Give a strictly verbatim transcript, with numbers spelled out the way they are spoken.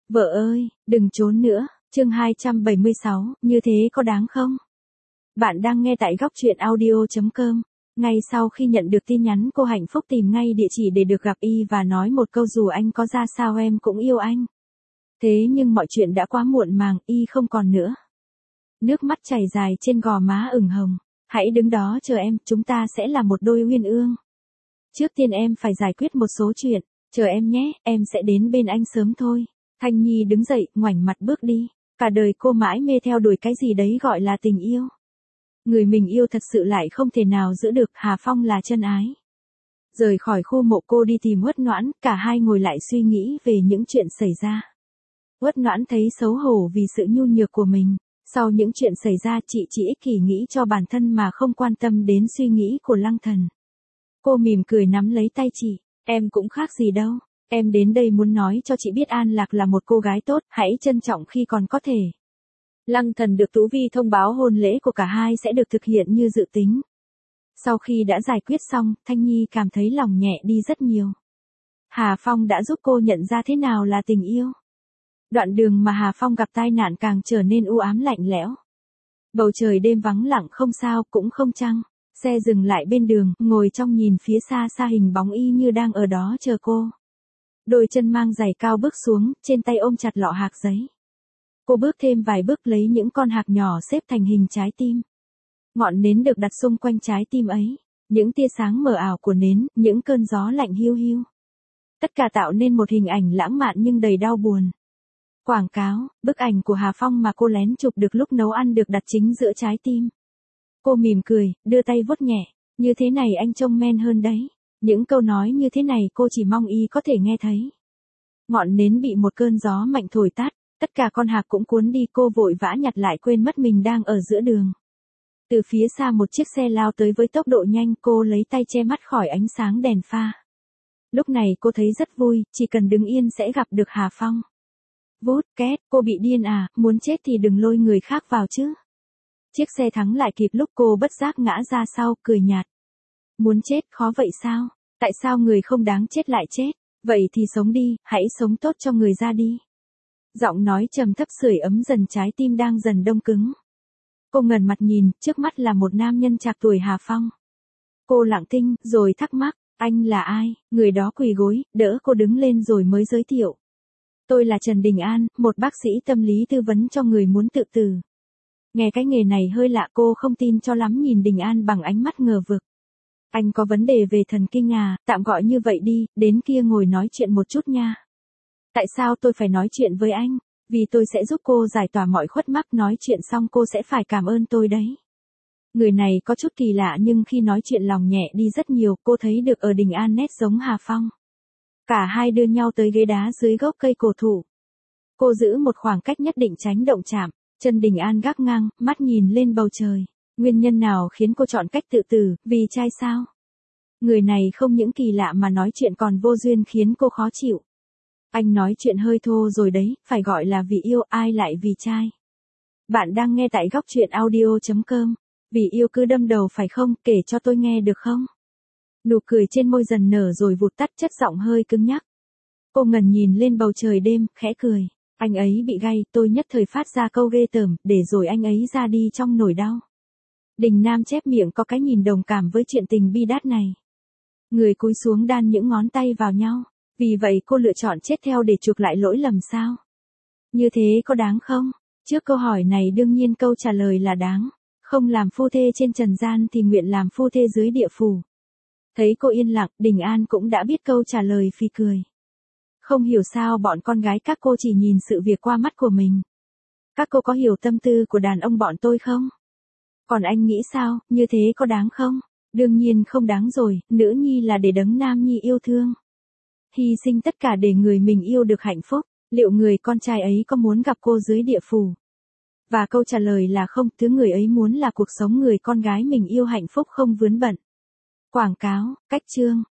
Vợ ơi, đừng trốn nữa, chương hai trăm bảy mươi sáu, như thế có đáng không? Bạn đang nghe tại góc truyện audio chấm com. Ngay sau khi nhận được tin nhắn cô Hạnh Phúc tìm ngay địa chỉ để được gặp y và nói một câu dù anh có ra sao em cũng yêu anh. Thế nhưng mọi chuyện đã quá muộn màng, y không còn nữa. Nước mắt chảy dài trên gò má ửng hồng. Hãy đứng đó chờ em, chúng ta sẽ là một đôi uyên ương. Trước tiên em phải giải quyết một số chuyện, chờ em nhé, em sẽ đến bên anh sớm thôi. Thanh Nhi đứng dậy, ngoảnh mặt bước đi. Cả đời cô mãi mê theo đuổi cái gì đấy gọi là tình yêu. Người mình yêu thật sự lại không thể nào giữ được, Hà Phong là chân ái. Rời khỏi khu mộ cô đi tìm Uất Noãn, cả hai ngồi lại suy nghĩ về những chuyện xảy ra. Uất Noãn thấy xấu hổ vì sự nhu nhược của mình. Sau những chuyện xảy ra chị chỉ ích kỷ nghĩ cho bản thân mà không quan tâm đến suy nghĩ của Lăng Thần. Cô mỉm cười nắm lấy tay chị, em cũng khác gì đâu. Em đến đây muốn nói cho chị biết An Lạc là một cô gái tốt, hãy trân trọng khi còn có thể. Lăng Thần được Tú Vi thông báo hôn lễ của cả hai sẽ được thực hiện như dự tính. Sau khi đã giải quyết xong, Thanh Nhi cảm thấy lòng nhẹ đi rất nhiều. Hà Phong đã giúp cô nhận ra thế nào là tình yêu. Đoạn đường mà Hà Phong gặp tai nạn càng trở nên u ám lạnh lẽo. Bầu trời đêm vắng lặng không sao cũng không trăng. Xe dừng lại bên đường, ngồi trong nhìn phía xa xa hình bóng y như đang ở đó chờ cô. Đôi chân mang giày cao bước xuống, trên tay ôm chặt lọ hạc giấy. Cô bước thêm vài bước lấy những con hạc nhỏ xếp thành hình trái tim. Ngọn nến được đặt xung quanh trái tim ấy. Những tia sáng mờ ảo của nến, những cơn gió lạnh hiu hiu. Tất cả tạo nên một hình ảnh lãng mạn nhưng đầy đau buồn. Quảng cáo, bức ảnh của Hà Phong mà cô lén chụp được lúc nấu ăn được đặt chính giữa trái tim. Cô mỉm cười, đưa tay vuốt nhẹ, như thế này anh trông men hơn đấy. Những câu nói như thế này cô chỉ mong y có thể nghe thấy. Ngọn nến bị một cơn gió mạnh thổi tắt, tất cả con hạc cũng cuốn đi, cô vội vã nhặt lại quên mất mình đang ở giữa đường. Từ phía xa một chiếc xe lao tới với tốc độ nhanh, cô lấy tay che mắt khỏi ánh sáng đèn pha. Lúc này cô thấy rất vui, chỉ cần đứng yên sẽ gặp được Hà Phong. Vút, két, cô bị điên à, muốn chết thì đừng lôi người khác vào chứ. Chiếc xe thắng lại kịp lúc cô bất giác ngã ra sau, cười nhạt. Muốn chết khó vậy sao? Tại sao người không đáng chết lại chết? Vậy thì sống đi, hãy sống tốt cho người ra đi. Giọng nói trầm thấp sưởi ấm dần trái tim đang dần đông cứng. Cô ngẩng mặt nhìn, trước mắt là một nam nhân trạc tuổi Hà Phong. Cô lặng thinh, rồi thắc mắc, anh là ai? Người đó quỳ gối, đỡ cô đứng lên rồi mới giới thiệu. Tôi là Trần Đình An, một bác sĩ tâm lý tư vấn cho người muốn tự tử. Nghe cái nghề này hơi lạ, cô không tin cho lắm, nhìn Đình An bằng ánh mắt ngờ vực. Anh có vấn đề về thần kinh à, tạm gọi như vậy đi, đến kia ngồi nói chuyện một chút nha. Tại sao tôi phải nói chuyện với anh? Vì tôi sẽ giúp cô giải tỏa mọi khuất mắc, nói chuyện xong cô sẽ phải cảm ơn tôi đấy. Người này có chút kỳ lạ nhưng khi nói chuyện lòng nhẹ đi rất nhiều, cô thấy được ở Đình An nét giống Hà Phong. Cả hai đưa nhau tới ghế đá dưới gốc cây cổ thụ. Cô giữ một khoảng cách nhất định tránh động chạm, chân Đình An gác ngang, mắt nhìn lên bầu trời. Nguyên nhân nào khiến cô chọn cách tự tử, vì trai sao? Người này không những kỳ lạ mà nói chuyện còn vô duyên khiến cô khó chịu. Anh nói chuyện hơi thô rồi đấy, phải gọi là vì yêu, ai lại vì trai. Bạn đang nghe tại góc truyện audio chấm com. Vì yêu cứ đâm đầu phải không, kể cho tôi nghe được không? Nụ cười trên môi dần nở rồi vụt tắt, chất giọng hơi cứng nhắc. Cô ngẩn nhìn lên bầu trời đêm, khẽ cười. Anh ấy bị gay, tôi nhất thời phát ra câu ghê tởm, để rồi anh ấy ra đi trong nỗi đau. Đình Nam chép miệng có cái nhìn đồng cảm với chuyện tình bi đát này. Người cúi xuống đan những ngón tay vào nhau. Vì vậy cô lựa chọn chết theo để chuộc lại lỗi lầm sao? Như thế có đáng không? Trước câu hỏi này đương nhiên câu trả lời là đáng. Không làm phu thê trên trần gian thì nguyện làm phu thê dưới địa phủ. Thấy cô yên lặng, Đình An cũng đã biết câu trả lời, phì cười. Không hiểu sao bọn con gái các cô chỉ nhìn sự việc qua mắt của mình. Các cô có hiểu tâm tư của đàn ông bọn tôi không? Còn anh nghĩ sao, như thế có đáng không? Đương nhiên không đáng rồi, nữ nhi là để đấng nam nhi yêu thương. Hy sinh tất cả để người mình yêu được hạnh phúc, liệu người con trai ấy có muốn gặp cô dưới địa phủ? Và câu trả lời là không, thứ người ấy muốn là cuộc sống người con gái mình yêu hạnh phúc không vướng bận. Quảng cáo, cách chương.